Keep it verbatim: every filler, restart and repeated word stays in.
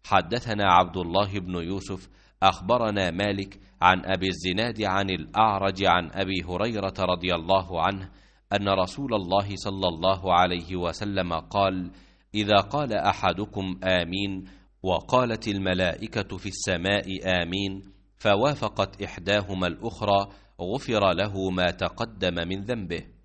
حدثنا عبد الله بن يوسف أخبرنا مالك عن أبي الزناد عن الأعرج عن أبي هريرة رضي الله عنه أن رسول الله صلى الله عليه وسلم قال: إذا قال أحدكم آمين وقالت الملائكة في السماء آمين فوافقت إحداهما الأخرى غفر له ما تقدم من ذنبه.